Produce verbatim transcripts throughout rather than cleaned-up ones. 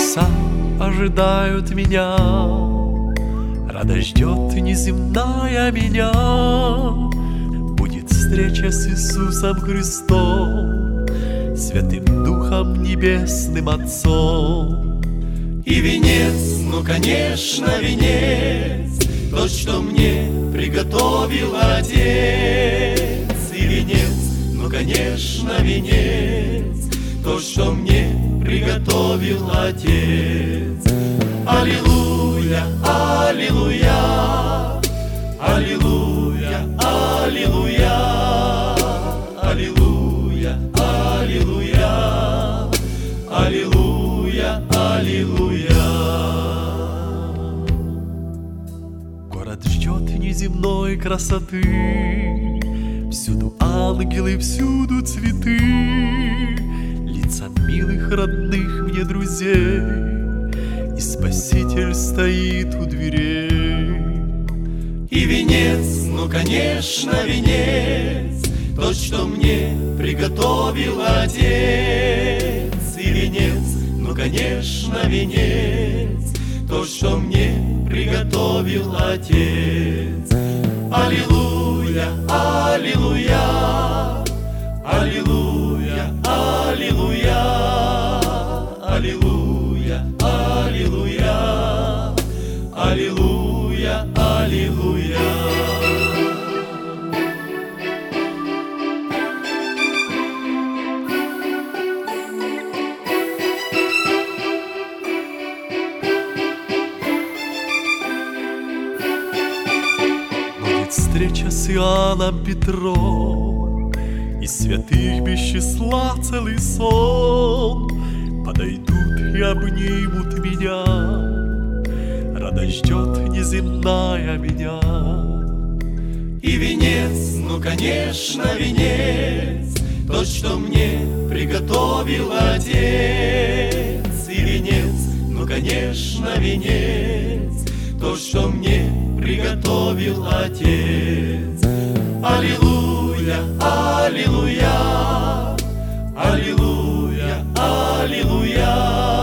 Небеса ожидают меня, радость ждет неземная меня. Будет встреча с Иисусом Христом, Святым Духом Небесным Отцом. И венец, ну конечно венец, тот, что мне приготовил Отец. И венец, ну конечно венец, то, что мне приготовил Отец. Аллилуйя, аллилуйя, аллилуйя, аллилуйя, аллилуйя, аллилуйя, аллилуйя, аллилуйя. Город ждет неземной красоты, всюду ангелы, всюду цветы, лица милых, родных мне друзей, и Спаситель стоит у дверей. И венец, ну конечно венец, тот, что мне приготовил Отец. И венец, ну конечно венец, тот, что мне приготовил Отец. Аллилуйя, аллилуйя, аллилуйя, аллилуйя, аллилуйя, аллилуйя, аллилуйя, аллилуйя. Встреча с Иоанном Петром, и святых без числа целый сон подойдут и обнимут меня, радость ждет неземная меня. И венец, ну конечно венец, тот, что мне приготовил Отец. И венец, ну конечно венец, то, что мне приготовил Отец. Аллилуйя, аллилуйя, аллилуйя, аллилуйя,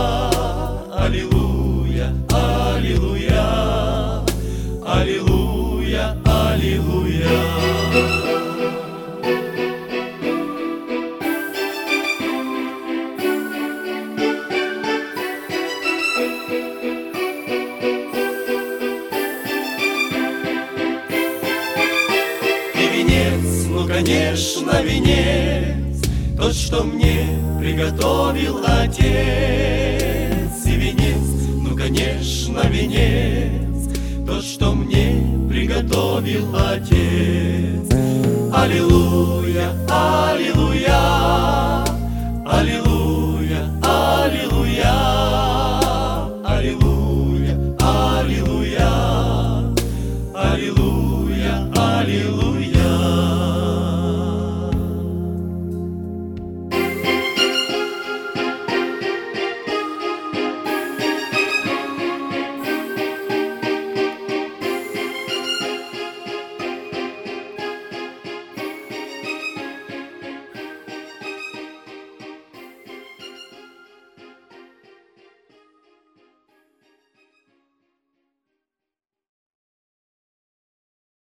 аллилуйя, аллилуйя, аллилуйя, аллилуйя. Ну, конечно, венец, тот, что мне приготовил Отец. И венец, ну, конечно, венец, тот, что мне приготовил Отец. Аллилуйя, аллилуйя, аллилуйя, аллилуйя.